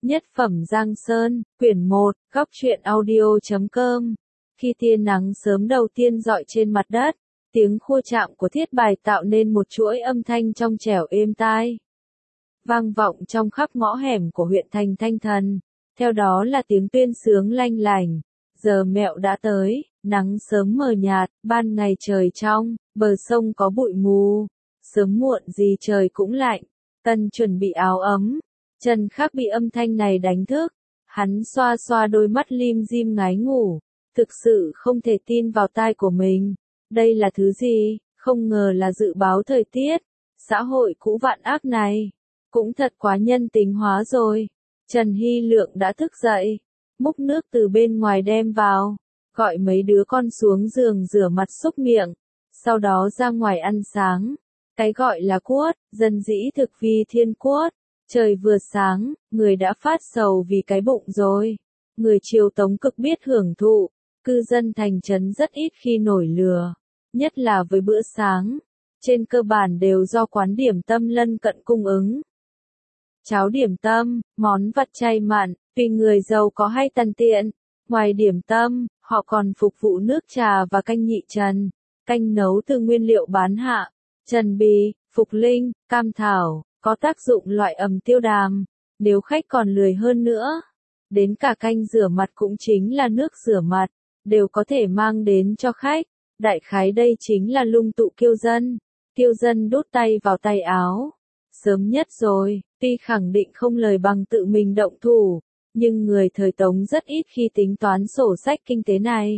Nhất phẩm Giang Sơn, quyển 1, góc truyện audio.com. Khi tia nắng sớm đầu tiên rọi trên mặt đất, tiếng khua chạm của thiết bài tạo nên một chuỗi âm thanh trong trẻo êm tai, vang vọng trong khắp ngõ hẻm của huyện thành Thanh Thần. Theo đó là tiếng tuyên sướng lanh lảnh. Giờ mẹo đã tới, nắng sớm mờ nhạt, ban ngày trời trong, bờ sông có bụi mù. Sớm muộn gì trời cũng lạnh, Tân chuẩn bị áo ấm. Trần Khắc bị âm thanh này đánh thức, hắn xoa xoa đôi mắt lim dim ngái ngủ, thực sự không thể tin vào tai của mình. Đây là thứ gì? Không ngờ là dự báo thời tiết. Xã hội cũ vạn ác này, cũng thật quá nhân tính hóa rồi. Trần Hy Lượng đã thức dậy, múc nước từ bên ngoài đem vào, gọi mấy đứa con xuống giường rửa mặt xúc miệng, sau đó ra ngoài ăn sáng. Cái gọi là quất, dân dĩ thực vi thiên quất. Trời vừa sáng, người đã phát sầu vì cái bụng rồi. Người triều Tống cực biết hưởng thụ, cư dân thành trấn rất ít khi nổi lừa, nhất là với bữa sáng. Trên cơ bản đều do quán điểm tâm lân cận cung ứng. Cháo điểm tâm, món vặt chay mặn, vì người giàu có hay tần tiện. Ngoài điểm tâm, họ còn phục vụ nước trà và canh nhị trần, canh nấu từ nguyên liệu bán hạ, trần bì, phục linh, cam thảo. Có tác dụng loại ẩm tiêu đàm, nếu khách còn lười hơn nữa. Đến cả canh rửa mặt cũng chính là nước rửa mặt, đều có thể mang đến cho khách. Đại khái đây chính là lung tụ kiêu dân đút tay vào tay áo. Sớm nhất rồi, tuy khẳng định không lời bằng tự mình động thủ, nhưng người thời Tống rất ít khi tính toán sổ sách kinh tế này.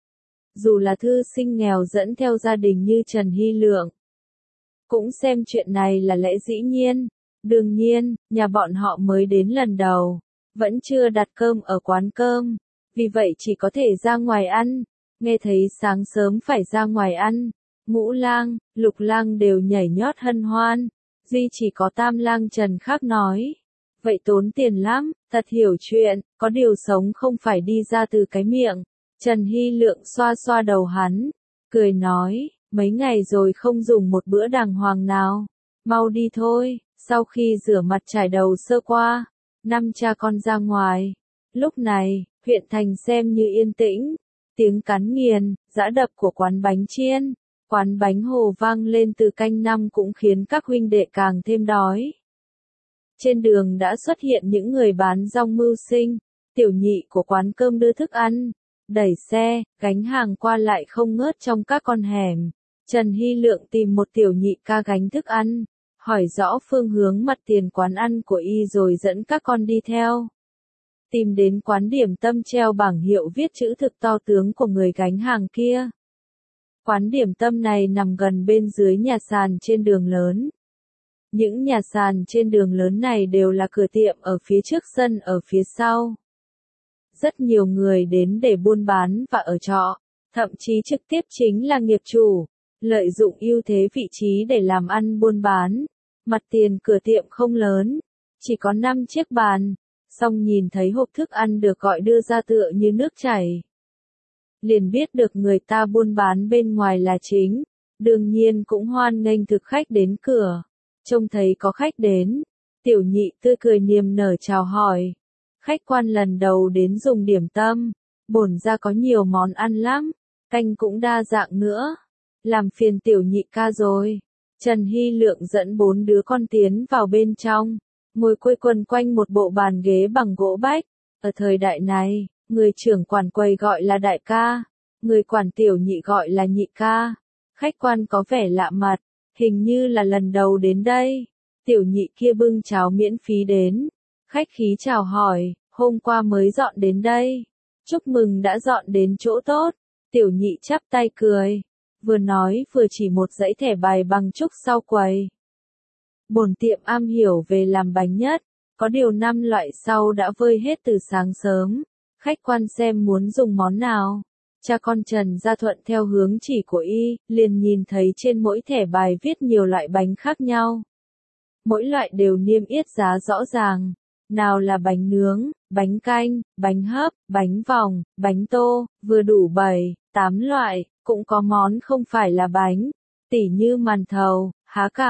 Dù là thư sinh nghèo dẫn theo gia đình như Trần Hy Lượng, cũng xem chuyện này là lẽ dĩ nhiên. Đương nhiên, nhà bọn họ mới đến lần đầu, vẫn chưa đặt cơm ở quán cơm, vì vậy chỉ có thể ra ngoài ăn. Nghe thấy sáng sớm phải ra ngoài ăn, Ngũ Lang, Lục Lang đều nhảy nhót hân hoan, duy chỉ có Tam Lang Trần Khắc nói, vậy tốn tiền lắm, thật hiểu chuyện, có điều sống không phải đi ra từ cái miệng. Trần Hy Lượng xoa xoa đầu hắn, cười nói, mấy ngày rồi không dùng một bữa đàng hoàng nào, mau đi thôi. Sau khi rửa mặt trải đầu sơ qua, năm cha con ra ngoài. Lúc này, huyện thành xem như yên tĩnh, tiếng cắn nghiền, giã đập của quán bánh chiên, quán bánh hồ vang lên từ canh năm cũng khiến các huynh đệ càng thêm đói. Trên đường đã xuất hiện những người bán rong mưu sinh, tiểu nhị của quán cơm đưa thức ăn, đẩy xe, gánh hàng qua lại không ngớt trong các con hẻm. Trần Hy Lượng tìm một tiểu nhị ca gánh thức ăn, hỏi rõ phương hướng mặt tiền quán ăn của y rồi dẫn các con đi theo. Tìm đến quán điểm tâm treo bảng hiệu viết chữ thực to tướng của người gánh hàng kia. Quán điểm tâm này nằm gần bên dưới nhà sàn trên đường lớn. Những nhà sàn trên đường lớn này đều là cửa tiệm ở phía trước sân ở phía sau. Rất nhiều người đến để buôn bán và ở trọ, thậm chí trực tiếp chính là nghiệp chủ, lợi dụng ưu thế vị trí để làm ăn buôn bán. Mặt tiền cửa tiệm không lớn, chỉ có 5 chiếc bàn, song nhìn thấy hộp thức ăn được gọi đưa ra tựa như nước chảy, liền biết được người ta buôn bán bên ngoài là chính, đương nhiên cũng hoan nghênh thực khách đến cửa. Trông thấy có khách đến, tiểu nhị tươi cười niềm nở chào hỏi. Khách quan lần đầu đến dùng điểm tâm, bổn ra có nhiều món ăn lắm, canh cũng đa dạng nữa. Làm phiền tiểu nhị ca rồi. Trần Hy Lượng dẫn 4 đứa con tiến vào bên trong, ngồi quây quần quanh một bộ bàn ghế bằng gỗ bách. Ở thời đại này, người trưởng quản quầy gọi là đại ca, người quản tiểu nhị gọi là nhị ca. Khách quan có vẻ lạ mặt, hình như là lần đầu đến đây. Tiểu nhị kia bưng cháo miễn phí đến, khách khí chào hỏi, hôm qua mới dọn đến đây. Chúc mừng đã dọn đến chỗ tốt. Tiểu nhị chắp tay cười, vừa nói vừa chỉ một dãy thẻ bài bằng trúc sau quầy. Bổn tiệm am hiểu về làm bánh nhất, có điều 5 loại sau đã vơi hết từ sáng sớm. Khách quan xem muốn dùng món nào. Cha con Trần ra thuận theo hướng chỉ của y, liền nhìn thấy trên mỗi thẻ bài viết nhiều loại bánh khác nhau. Mỗi loại đều niêm yết giá rõ ràng. Nào là bánh nướng, bánh canh, bánh hấp, bánh vòng, bánh tô, vừa đủ 7, 8 loại, cũng có món không phải là bánh, tỉ như màn thầu, há cảo,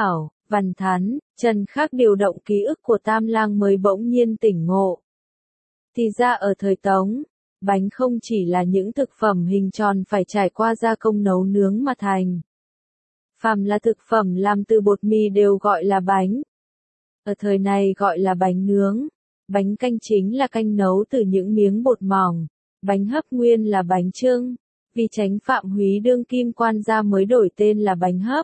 Văn thắn, Trần Khắc điều động ký ức của Tam Lang mới bỗng nhiên tỉnh ngộ. Thì ra ở thời Tống, bánh không chỉ là những thực phẩm hình tròn phải trải qua gia công nấu nướng mà thành. Phàm là thực phẩm làm từ bột mì đều gọi là bánh. Ở thời này gọi là bánh nướng. Bánh canh chính là canh nấu từ những miếng bột mỏng. Bánh hấp nguyên là bánh chưng. Vì tránh Phạm Húy đương kim quan gia mới đổi tên là bánh hấp.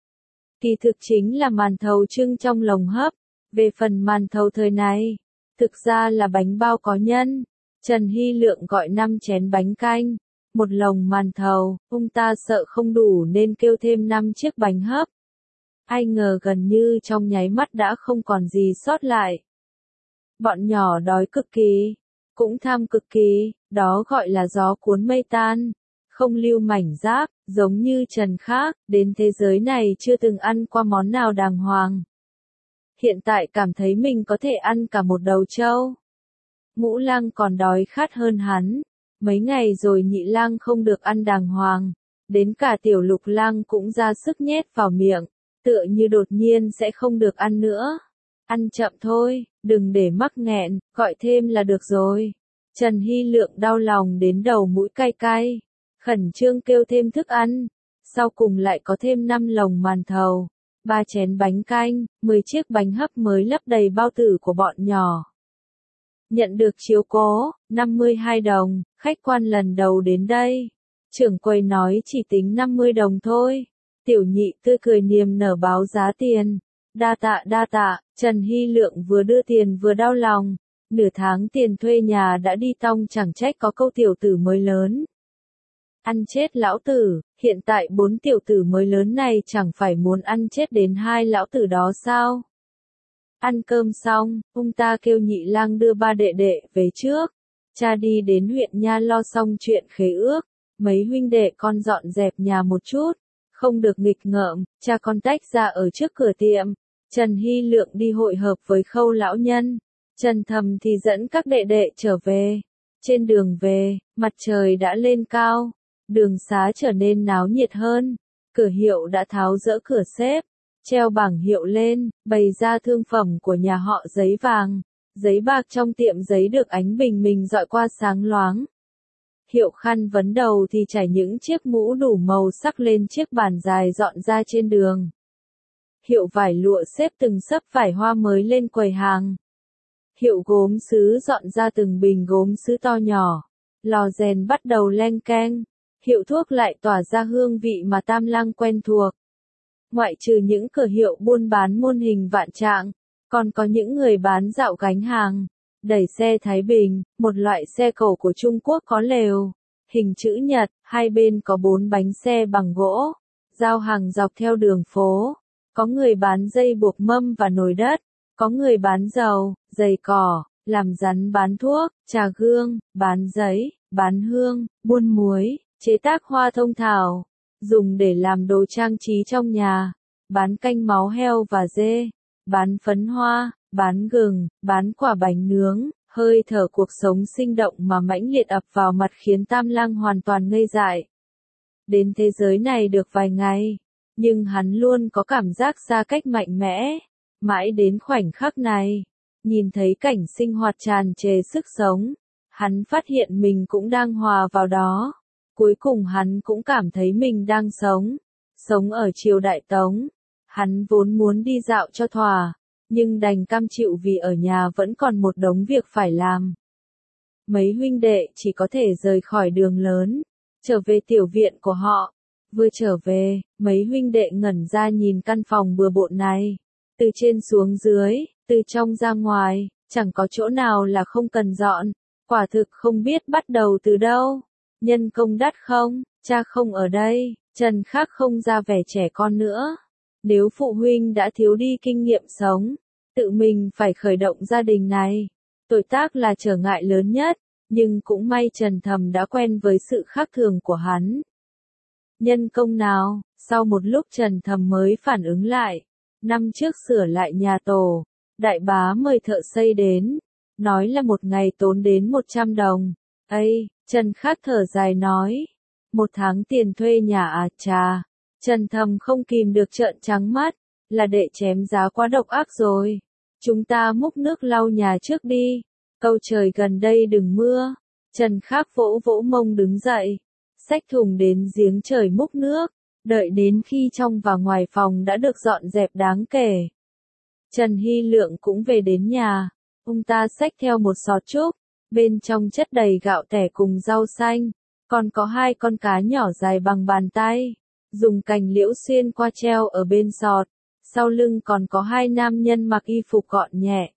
Kỳ thực chính là màn thầu trưng trong lồng hấp. Về phần màn thầu thời này, thực ra là bánh bao có nhân. Trần Hy Lượng gọi 5 chén bánh canh, một lồng màn thầu, ông ta sợ không đủ nên kêu thêm 5 chiếc bánh hấp. Ai ngờ gần như trong nháy mắt đã không còn gì sót lại. Bọn nhỏ đói cực kỳ, cũng tham cực kỳ, đó gọi là gió cuốn mây tan, không lưu mảnh giáp, giống như Trần Khắc, đến thế giới này chưa từng ăn qua món nào đàng hoàng. Hiện tại cảm thấy mình có thể ăn cả một đầu trâu. Ngũ Lang còn đói khát hơn hắn, mấy ngày rồi Nhị Lang không được ăn đàng hoàng, đến cả Tiểu Lục Lang cũng ra sức nhét vào miệng, tựa như đột nhiên sẽ không được ăn nữa. Ăn chậm thôi, đừng để mắc nghẹn, gọi thêm là được rồi. Trần Hy Lượng đau lòng đến đầu mũi cay cay, khẩn trương kêu thêm thức ăn, sau cùng lại có thêm 5 lồng màn thầu, 3 chén bánh canh, 10 chiếc bánh hấp mới lấp đầy bao tử của bọn nhỏ. Nhận được chiếu cố, 52 đồng, khách quan lần đầu đến đây. Trưởng quầy nói chỉ tính 50 đồng thôi. Tiểu Nhị tươi cười niềm nở báo giá tiền. Đa tạ, Trần Hy Lượng vừa đưa tiền vừa đau lòng. Nửa tháng tiền thuê nhà đã đi tong chẳng trách có câu tiểu tử mới lớn. Ăn chết lão tử, hiện tại 4 tiểu tử mới lớn này chẳng phải muốn ăn chết đến 2 lão tử đó sao? Ăn cơm xong, ông ta kêu Nhị Lang đưa 3 đệ đệ về trước. Cha đi đến huyện nha lo xong chuyện khế ước. Mấy huynh đệ con dọn dẹp nhà một chút. Không được nghịch ngợm, cha con tách ra ở trước cửa tiệm. Trần Hy Lượng đi hội hợp với Khâu lão nhân. Trần Thầm thì dẫn các đệ đệ trở về. Trên đường về, mặt trời đã lên cao. Đường xá trở nên náo nhiệt hơn. Cửa hiệu đã tháo dỡ cửa xếp. Treo bảng hiệu lên, bày ra thương phẩm của nhà họ giấy vàng. Giấy bạc trong tiệm giấy được ánh bình minh dọi qua sáng loáng. Hiệu khăn vấn đầu thì trải những chiếc mũ đủ màu sắc lên chiếc bàn dài dọn ra trên đường. Hiệu vải lụa xếp từng xấp vải hoa mới lên quầy hàng. Hiệu gốm sứ dọn ra từng bình gốm sứ to nhỏ. Lò rèn bắt đầu leng keng. Hiệu thuốc lại tỏa ra hương vị mà Tam Lang quen thuộc. Ngoại trừ những cửa hiệu buôn bán muôn hình vạn trạng, còn có những người bán dạo gánh hàng, đẩy xe Thái Bình, một loại xe cẩu của Trung Quốc có lều, hình chữ nhật, hai bên có 4 bánh xe bằng gỗ, giao hàng dọc theo đường phố, có người bán dây buộc mâm và nồi đất, có người bán dầu, giày cỏ, làm rắn bán thuốc, trà gương, bán giấy, bán hương, buôn muối, chế tác hoa thông thảo, dùng để làm đồ trang trí trong nhà, bán canh máu heo và dê, bán phấn hoa, bán gừng, bán quả bánh nướng, hơi thở cuộc sống sinh động mà mãnh liệt ập vào mặt khiến Tam Lang hoàn toàn ngây dại. Đến thế giới này được vài ngày, nhưng hắn luôn có cảm giác xa cách mạnh mẽ, mãi đến khoảnh khắc này, nhìn thấy cảnh sinh hoạt tràn trề sức sống, hắn phát hiện mình cũng đang hòa vào đó. Cuối cùng hắn cũng cảm thấy mình đang sống ở triều Đại Tống. Hắn vốn muốn đi dạo cho thỏa, nhưng đành cam chịu vì ở nhà vẫn còn một đống việc phải làm. Mấy huynh đệ chỉ có thể rời khỏi đường lớn, trở về tiểu viện của họ. Vừa trở về, mấy huynh đệ ngẩn ra nhìn căn phòng bừa bộn này. Từ trên xuống dưới, từ trong ra ngoài, chẳng có chỗ nào là không cần dọn. Quả thực không biết bắt đầu từ đâu. Nhân công đắt không, cha không ở đây, Trần Khắc không ra vẻ trẻ con nữa. Nếu phụ huynh đã thiếu đi kinh nghiệm sống, tự mình phải khởi động gia đình này. Tuổi tác là trở ngại lớn nhất, nhưng cũng may Trần Thầm đã quen với sự khác thường của hắn. Nhân công nào, sau một lúc Trần Thầm mới phản ứng lại. Năm trước sửa lại nhà tổ, đại bá mời thợ xây đến, nói là một ngày tốn đến 100 đồng. Ây, Trần Khắc thở dài nói, 1 tháng tiền thuê nhà à chà. Trần Thầm không kìm được trợn trắng mắt, là đệ chém giá quá độc ác rồi. Chúng ta múc nước lau nhà trước đi. Câu trời gần đây đừng mưa. Trần Khắc vỗ vỗ mông đứng dậy. Xách thùng đến giếng trời múc nước. Đợi đến khi trong và ngoài phòng đã được dọn dẹp đáng kể. Trần Hy Lượng cũng về đến nhà. Ông ta xách theo một sọt trúc. Bên trong chất đầy gạo tẻ cùng rau xanh. Còn có 2 con cá nhỏ dài bằng bàn tay. Dùng cành liễu xuyên qua treo ở bên sọt. Sau lưng còn có 2 nam nhân mặc y phục gọn nhẹ.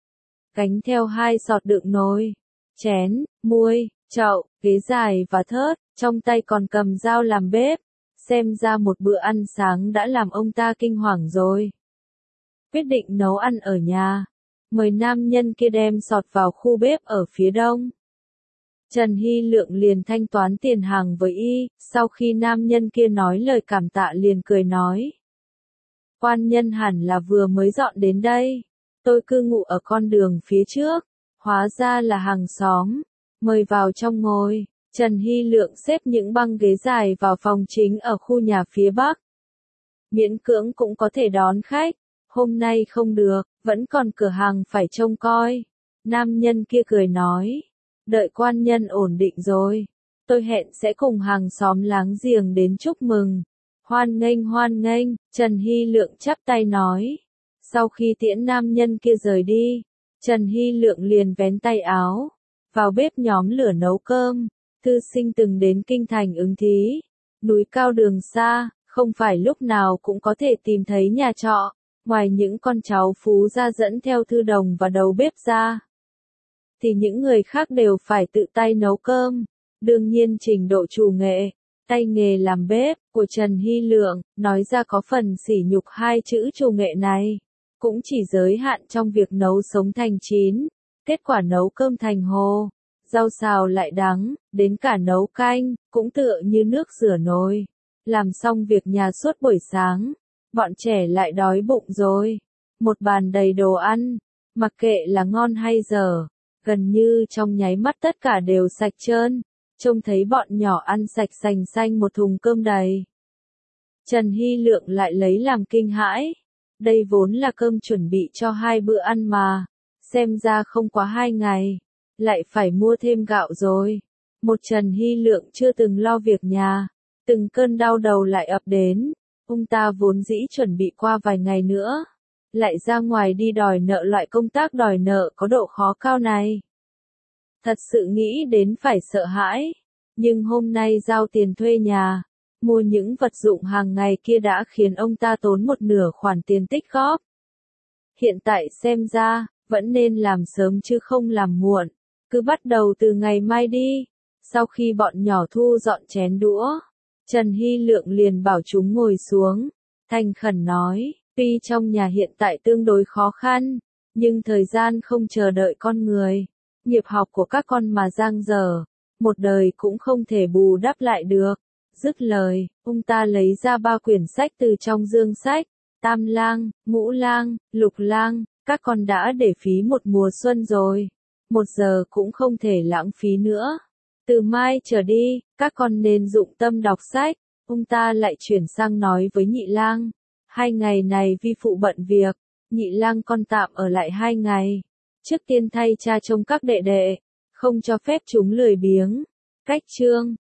Gánh theo 2 sọt đựng nồi, chén, muôi, chậu, ghế dài và thớt, trong tay còn cầm dao làm bếp. Xem ra một bữa ăn sáng đã làm ông ta kinh hoàng rồi. Quyết định nấu ăn ở nhà. Mời nam nhân kia đem sọt vào khu bếp ở phía đông. Trần Hy Lượng liền thanh toán tiền hàng với y, sau khi nam nhân kia nói lời cảm tạ liền cười nói. Quan nhân hẳn là vừa mới dọn đến đây. Tôi cư ngụ ở con đường phía trước, hóa ra là hàng xóm. Mời vào trong ngồi. Trần Hy Lượng xếp những băng ghế dài vào phòng chính ở khu nhà phía bắc. Miễn cưỡng cũng có thể đón khách. Hôm nay không được, vẫn còn cửa hàng phải trông coi. Nam nhân kia cười nói. Đợi quan nhân ổn định rồi. Tôi hẹn sẽ cùng hàng xóm láng giềng đến chúc mừng. Hoan nghênh, Trần Hy Lượng chắp tay nói. Sau khi tiễn nam nhân kia rời đi, Trần Hy Lượng liền vén tay áo, vào bếp nhóm lửa nấu cơm. Thư sinh từng đến kinh thành ứng thí, núi cao đường xa, không phải lúc nào cũng có thể tìm thấy nhà trọ, ngoài những con cháu phú gia dẫn theo thư đồng và đầu bếp ra, thì những người khác đều phải tự tay nấu cơm. Đương nhiên trình độ chủ nghệ, tay nghề làm bếp của Trần Hy Lượng, nói ra có phần sỉ nhục 2 chữ chủ nghệ này, cũng chỉ giới hạn trong việc nấu sống thành chín, kết quả nấu cơm thành hồ, rau xào lại đắng, đến cả nấu canh, cũng tựa như nước rửa nồi. Làm xong việc nhà suốt buổi sáng, bọn trẻ lại đói bụng rồi. Một bàn đầy đồ ăn, mặc kệ là ngon hay dở, gần như trong nháy mắt tất cả đều sạch trơn. Trông thấy bọn nhỏ ăn sạch sành xanh một thùng cơm đầy. Trần Hy Lượng lại lấy làm kinh hãi. Đây vốn là cơm chuẩn bị cho 2 bữa ăn mà. Xem ra không quá 2 ngày. Lại phải mua thêm gạo rồi. Một Trần Hy Lượng chưa từng lo việc nhà. Từng cơn đau đầu lại ập đến. Ông ta vốn dĩ chuẩn bị qua vài ngày nữa. Lại ra ngoài đi đòi nợ, loại công tác đòi nợ có độ khó cao này. Thật sự nghĩ đến phải sợ hãi. Nhưng hôm nay giao tiền thuê nhà, mua những vật dụng hàng ngày kia đã khiến ông ta tốn một nửa khoản tiền tích góp. Hiện tại xem ra, vẫn nên làm sớm chứ không làm muộn. Cứ bắt đầu từ ngày mai đi. Sau khi bọn nhỏ thu dọn chén đũa, Trần Hy Lượng liền bảo chúng ngồi xuống. Thành khẩn nói, tuy trong nhà hiện tại tương đối khó khăn, nhưng thời gian không chờ đợi con người. Nghiệp học của các con mà dang dở, một đời cũng không thể bù đắp lại được. Dứt lời, ông ta lấy ra 3 quyển sách từ trong dương sách. Tam lang, ngũ lang, lục lang, các con đã để phí một mùa xuân rồi. 1 giờ cũng không thể lãng phí nữa. Từ mai trở đi, các con nên dụng tâm đọc sách. Ông ta lại chuyển sang nói với nhị lang. 2 ngày này vi phụ bận việc, nhị lang con tạm ở lại 2 ngày. Trước tiên thay cha trông các đệ đệ, không cho phép chúng lười biếng. Cách chương